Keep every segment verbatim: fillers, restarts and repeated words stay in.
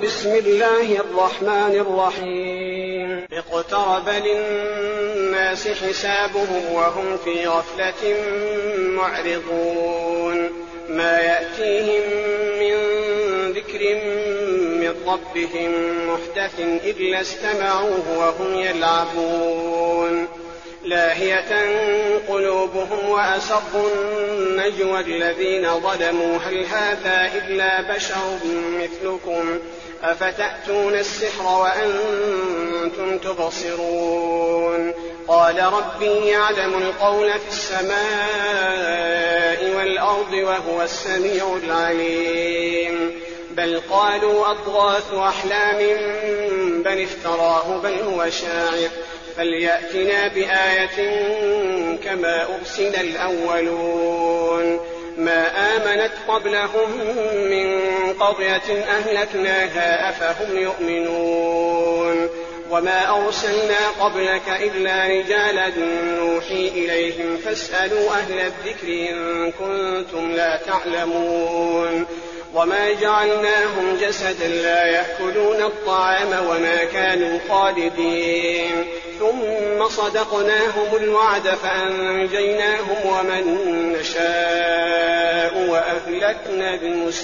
بسم الله الرحمن الرحيم. اقترب للناس حسابهم وهم في غفلة معرضون. ما يأتيهم من ذكر من ربهم محدث إلا استمعوه وهم يلعبون. لاهية قلوبهم وأسروا النجوى الذين ظلموا هل هذا إلا بشر مثلكم أفتأتون السحر وأنتم تبصرون. قال ربي يعلم القول في السماء والأرض وهو السميع العليم. بل قالوا أضغاث أحلام بل افتراه بل هو شاعر فليأتنا بآية كما أرسل الأولون. ما آمنت قبلهم من قرية أهلكناها أفهم يؤمنون. وما أرسلنا قبلك إلا رجالا نوحي إليهم فاسألوا أهل الذكر إن كنتم لا تعلمون. وما جعلناهم جسدا لا يأكلون الطعام وما كانوا خالدين. ثم صدقناهم الوعد فأنجيناهم ومن نشاء وأهلكنا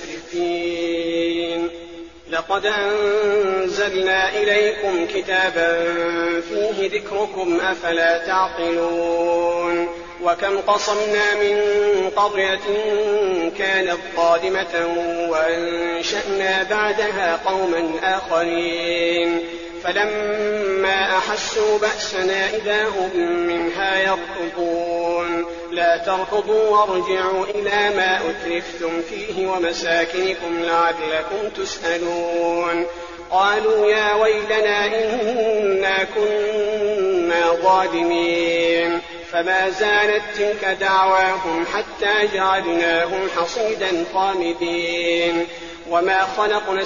المسرفين. لقد أنزلنا إليكم كتابا فيه ذكركم أفلا تعقلون. وكم قصمنا من قرية كانت ظالمة وأنشأنا بعدها قوما آخرين فلما أحسوا بأسنا إذا هم منها يركضون. لا تركضوا وارجعوا إلى ما أترفتم فيه ومساكنكم لعلكم تسألون. قالوا يا ويلنا إنا كنا ظالمين. فما زالت تلك دعواهم حتى جعلناهم حصيدا خامدين. وما خلقنا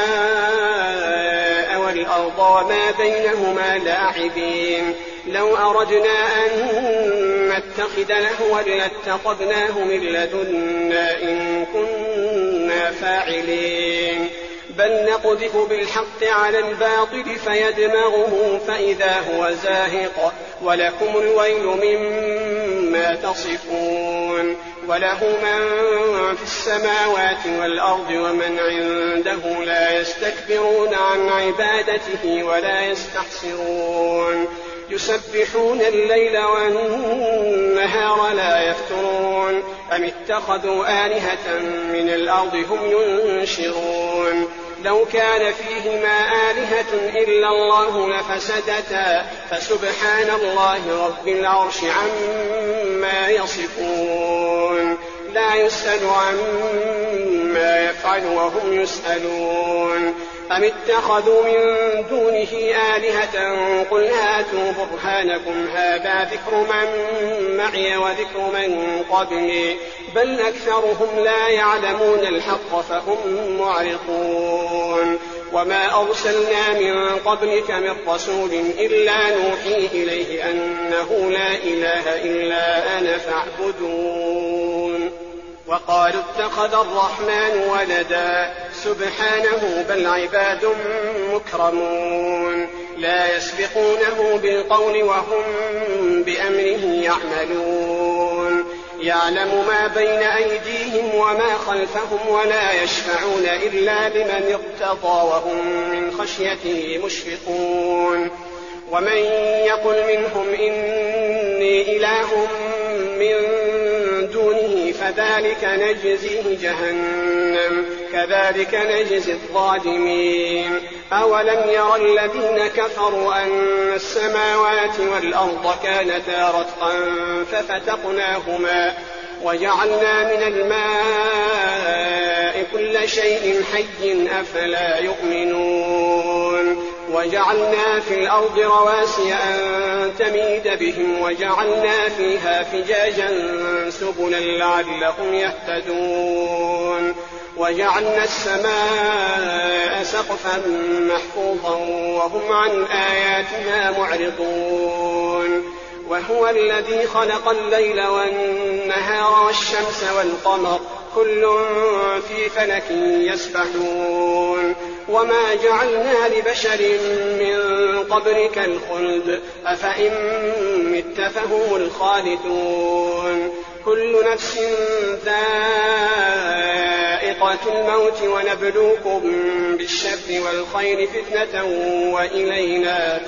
السماء والأرض وما بينهما لاعبين. لو أردنا أن نتخذ لهوا لاتخذناه من لدنا إن كنا فاعلين. بل نقذف بالحق على الباطل فيدمغه فإذا هو زاهق ولكم الويل مما تصفون. وله من في السماوات والأرض ومن عنده لا يستكبرون عن عبادته ولا يستحسرون. يسبحون الليل والنهار لا يفترون. أم اتخذوا آلهة من الأرض هم ينشرون. لو كان فيهما آلهة إلا الله لفسدتا فسبحان الله رب العرش عما يصفون. لا يسأل عما يفعل وهم يسألون. أم اتخذوا من دونه آلهة قل هاتوا برهانكم هذا ذكر من معي وذكر من قبلي بل أكثرهم لا يعلمون الحق فهم معرضون. وما أرسلنا من قبلك من رسول إلا نوحي إليه أنه لا إله إلا أنا فاعبدون. وقالوا اتخذ الرحمن ولدا سبحانه بل عباد مكرمون لا يسبقونه بالقول وهم بأمره يعملون. يعلم ما بين أيديهم وما خلفهم ولا يشفعون إلا لمن ارتضى وهم من خشيته مشفقون. ومن يقل منهم إني إله من دونه فذلك نجزيه جهنم كذلك نجزي الظالمين. أولم ير الذين كفروا أن السماوات والأرض كانتا رتقا ففتقناهما وجعلنا من الماء كل شيء حي أفلا يؤمنون. وجعلنا في الأرض رواسي أن تميد بهم وجعلنا فيها فجاجا سبلا لعلهم يهتدون. وجعلنا السماء سقفا محفوظا وهم عن آياتنا معرضون. وهو الذي خلق الليل والنهار والشمس والقمر كل في فلك يسبحون. وما جعلنا لبشر من قبلك الخلد أفإن مت فهم الخالدون كل نفس ذائقة الموت ونبلوكم بالشر والخير فتنة وإلينا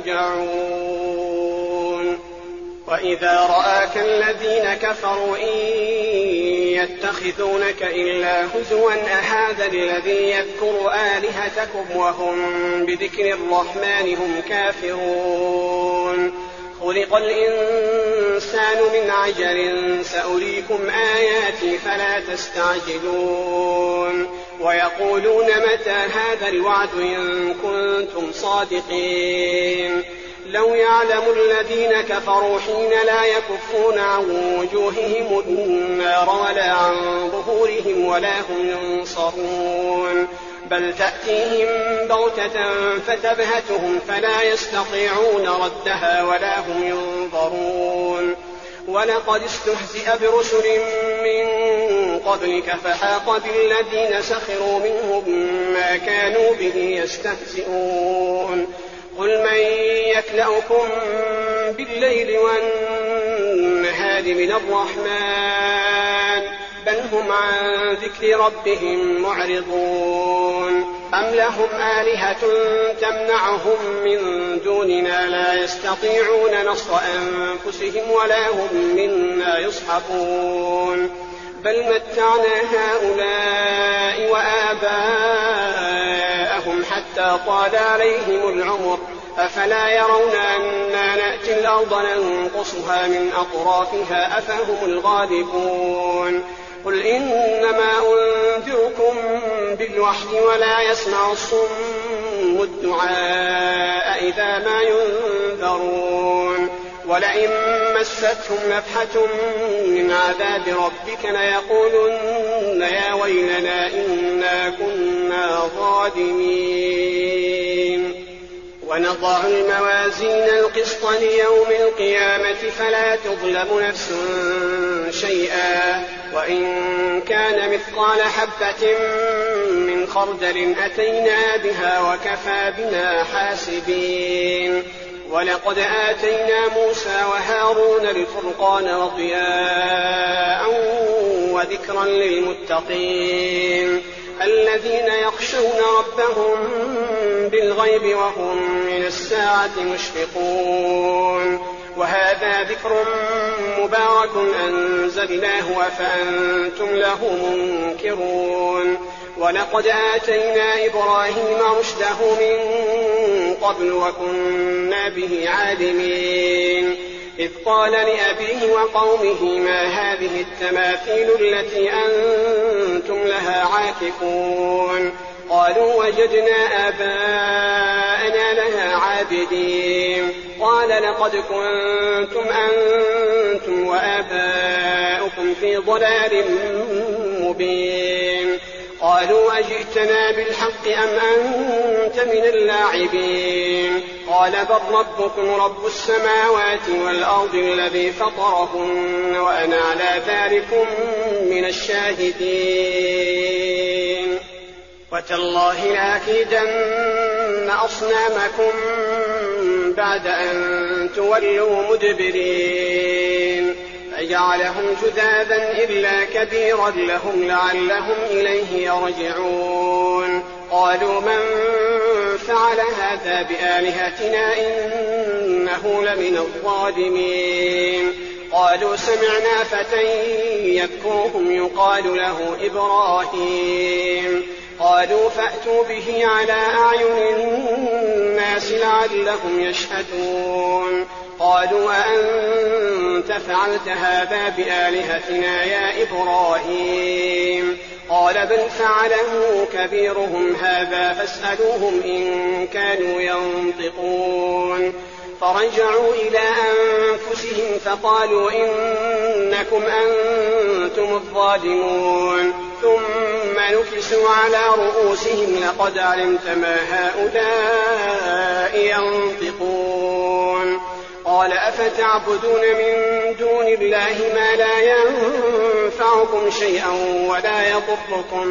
ترجعون وإذا رآك الذين كفروا إن يتخذونك إلا هزوا أهذا الذي يذكر آلهتكم وهم بذكر الرحمن هم كافرون خلق الإنسان من عجل سأريكم آياتي فلا تستعجلون ويقولون متى هذا الوعد إن كنتم صادقين لو يعلم الذين كفروا حين لا يكفون عن وجوههم النار ولا عن ظهورهم ولا هم ينصرون بل تأتيهم بغتة فتبهتهم فلا يستطيعون ردها ولا هم ينظرون ولقد استهزئ برسل من قبلك فحاق بالذين سخروا منهم ما كانوا به يستهزئون قل من يكلأكم بالليل والنهار من الرحمن بل هم عن ذكر ربهم معرضون أم لهم آلهة تمنعهم من دوننا لا يستطيعون نصر أنفسهم ولا هم منا يصحبون بل متعنا هؤلاء وآباءهم حتى طال عليهم العمر أفلا يرون أنا نأتي الأرض ننقصها من أطرافها أفهم الغالبون قل إنما أنذركم بالوحي ولا يسمع الصم الدعاء إذا ما ينذرون ولئن مستهم نفحة من عذاب ربك ليقولن يا ويلنا إنا كنا ظالمين ونضع الموازين القسط ليوم القيامة فلا تظلم نفس شيئا وإن كان مثقال حبة من خردل أتينا بها وكفى بنا حاسبين ولقد آتينا موسى وهارون الفرقان وضياء وذكرا للمتقين الذين يخشون ربهم بالغيب وهم من الساعة مشفقون وهذا ذكر مبارك أنزلناه أفأنتم له منكرون ولقد آتينا إبراهيم رشده من قبل وكنا به عالمين إذ قال لأبيه وقومه ما هذه التماثيل التي أنتم لها عاكفون قالوا وجدنا آباءنا لها عابدين قال لقد كنتم أنتم وآباؤكم في ضلال مبين قالوا أجئتنا بالحق أم أنت من اللاعبين قال بل ربكم رب السماوات والأرض الذي فطرهن وأنا على ذلكم من الشاهدين وتالله لأكيدن أصنامكم بعد أن تولوا مدبرين فجعلهم جذاذا إلا كبيرا لهم لعلهم إليه يرجعون قالوا من فعل هذا بآلهتنا إنه لمن الظالمين قالوا سمعنا فتى يذكرهم يقال له إبراهيم قالوا فأتوا به على أعين الناس لعلهم يشهدون قالوا أأنت فعلت هذا بآلهتنا يا إبراهيم قال بل فعله كبيرهم هذا فاسألوهم إن كانوا ينطقون فرجعوا إلى أنفسهم فقالوا إنكم أنتم الظالمون ثم نكسوا على رؤوسهم لقد علمت ما هؤلاء ينطقون قال أفتعبدون من دون الله ما لا ينفعكم شيئا ولا يضركم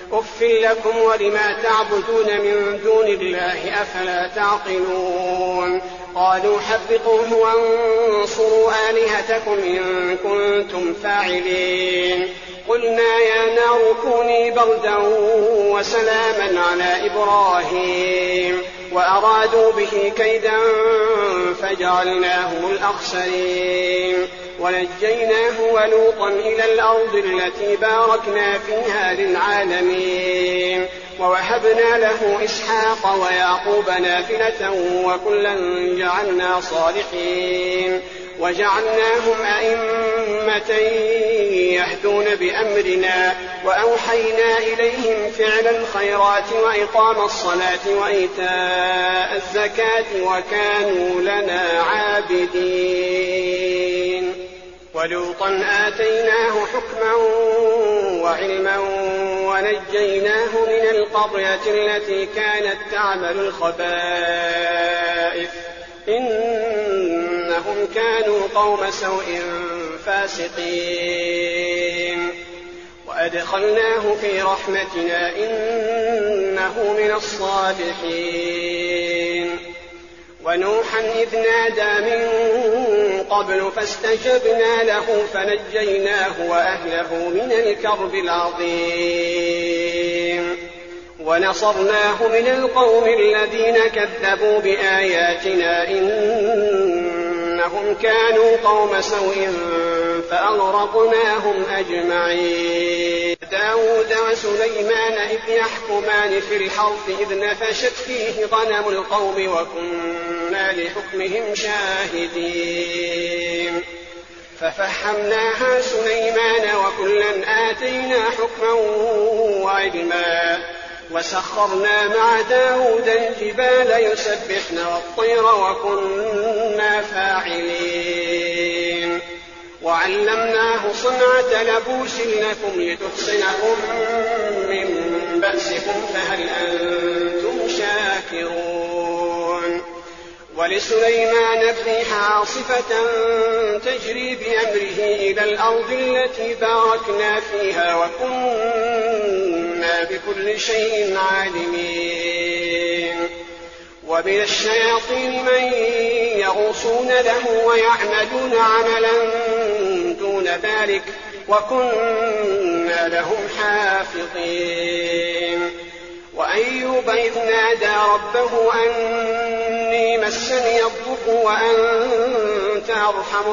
أف لكم ولما تعبدون من دون الله أفلا تعقلون قالوا حرقوه وانصروا آلهتكم إن كنتم فاعلين قلنا يا نار كوني بردا وسلاما على إبراهيم وأرادوا به كيدا فجعلناهم الأخسرين ونجيناه ولوطا إلى الأرض التي باركنا فيها للعالمين ووهبنا له إسحاق ويعقوب نافلة وكلا جعلنا صالحين وجعلناهم أئمة يهدون بأمرنا وأوحينا إليهم فعل الخيرات وإقام الصلاة وإيتاء الزكاة وكانوا لنا عابدين ولوطا آتيناه حكما وعلما ونجيناه من القرية التي كانت تعمل الخبائث إنهم كانوا قوم سوء فاسقين وأدخلناه في رحمتنا إنه من الصالحين ونوحا إذ نادى من قبل فاستجبنا له فنجيناه وأهله من الكرب العظيم ونصرناه من القوم الذين كذبوا بآياتنا إنهم كانوا قوم سوء فأغرقناهم أجمعين داود وسليمان إذ يحكمان في الحرث إذ نفشت فيه غنم القوم وكنا لحكمهم شاهدين ففهمناها سليمان وكلا آتينا حكما وعلما وسخرنا مع داود الجبال يسبحن والطير وكنا فاعلين وعلمناه صنعة لبوس لكم لتحصنكم من بأسكم فهل أنتم شاكرون ولسليمان الريح عاصفة تجري بأمره إلى الأرض التي باركنا فيها وكنا بكل شيء عالمين ومن الشياطين من يغوصون له ويعملون عملا دون ذلك وكنا لهم حافظين وأيوب إذ نادى ربه أني مسني الضر وأنت أرحم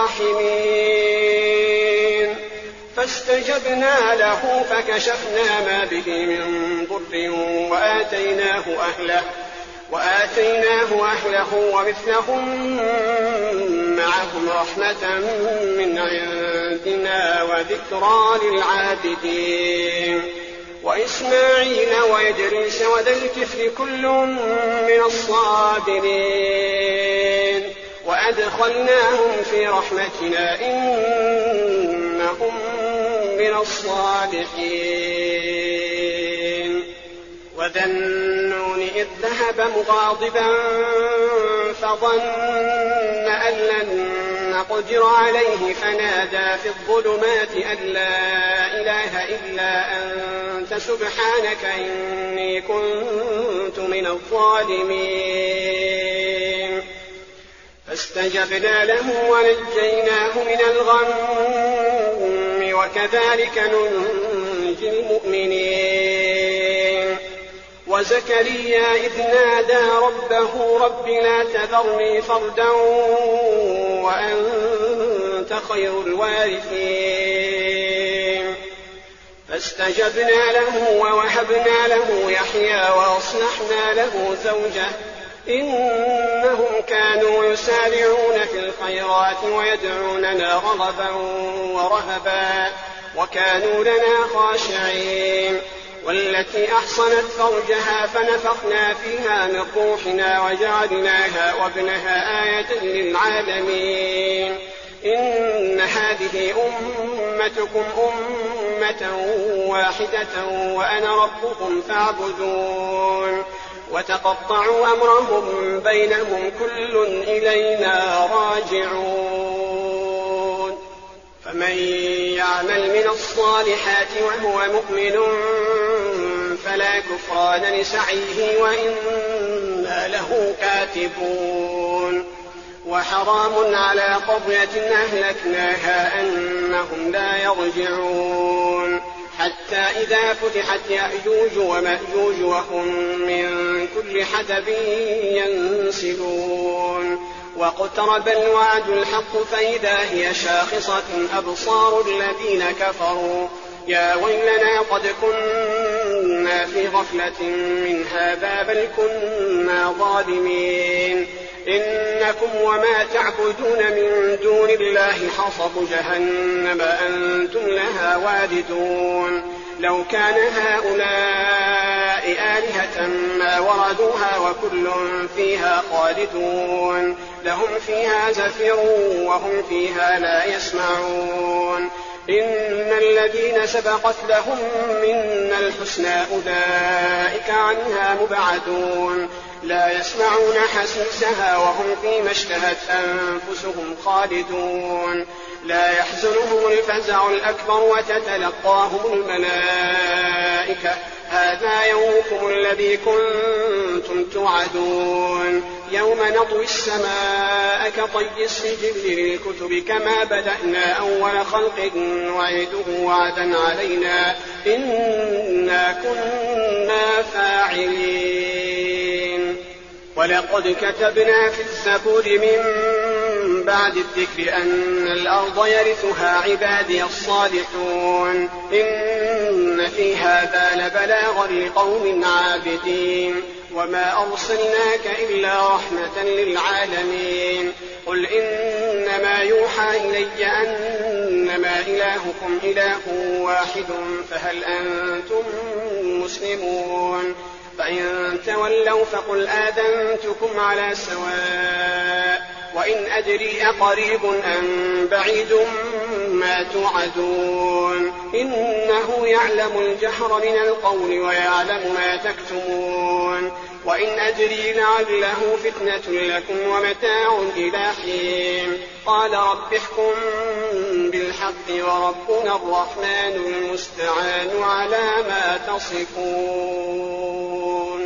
الراحمين فاستجبنا له فكشفنا ما به من ضر وآتيناه أهله وآتيناه أهله ومثلهم معهم رحمة من عندنا وذكرى للعابدين وإسماعيل وإدريس وذا الكفل كل من الصابرين وأدخلناهم في رحمتنا إنهم من الصالحين وذا النون إذ ذهب مغاضبا فظن أن لن نقدر عليه فنادى في الظلمات أن لا إله إلا أنت سبحانك إني كنت من الظالمين فاستجبنا له ونجيناه من الغم وكذلك ننجي المؤمنين وزكريا إذ نادى ربه رب لا تذرني فردا وأنت خير الوارثين فاستجبنا له ووهبنا له يحيى وأصلحنا له زوجه إنهم كانوا يسارعون في الخيرات ويدعوننا رغبا ورهبا وكانوا لنا خاشعين والتي أحصنت فرجها فنفخنا فيها من روحنا وجعلناها وابنها آية للعالمين إن هذه أمتكم أمة واحدة وأنا ربكم فاعبدون وتقطعوا أمرهم بينهم كل إلينا راجعون فمن يعمل من الصالحات وهو مؤمن فلا كفران لسعيه وإنا له كاتبون وحرام على قرية أهلكناها أنهم لا يرجعون حتى إذا فتحت يأجوج ومأجوج وهم من كل حدب ينسلون واقترب الوعد الحق فإذا هي شاخصة أبصار الذين كفروا يا ويلنا قد كنا في غفلة من هذا بل كنا ظالمين إنكم وما تعبدون من دون الله حصب جهنم أنتم لها واردون لو كان هؤلاء آلهة ما وردوها وكل فيها خالدون لهم فيها زفير وهم فيها لا يسمعون إن الذين سبقت لهم منا الحسنى أولئك عنها مبعدون لا يسمعون حسيسها وهم فيما اشتهت أنفسهم خالدون لا يحزنهم الفزع الأكبر وتتلقاهم الملائكة هذا يومكم الذي كنتم توعدون يوم نطوي السماء كطي السجل للكتب كما بدأنا أول خلق نعيده وعدا علينا إنا كنا فاعلين ولقد كتبنا في الزبور من بعد الذكر أن الأرض يرثها عبادي الصالحون إن في هذا لبلاغا لقوم عابدين وما أرسلناك إلا رحمة للعالمين قل إنما يوحى إلي أنما إلهكم إله واحد فهل أنتم مسلمون فإن تولوا فقل آذنتكم على سواء وإن أدري أقريب أم بعيد ما توعدون إنه يعلم الجهر من القول ويعلم ما تكتمون وإن أدري لعله فتنة لكم ومتاع إلى حين قال رب احكم بالحق وربنا الرحمن المستعان على ما تصفون.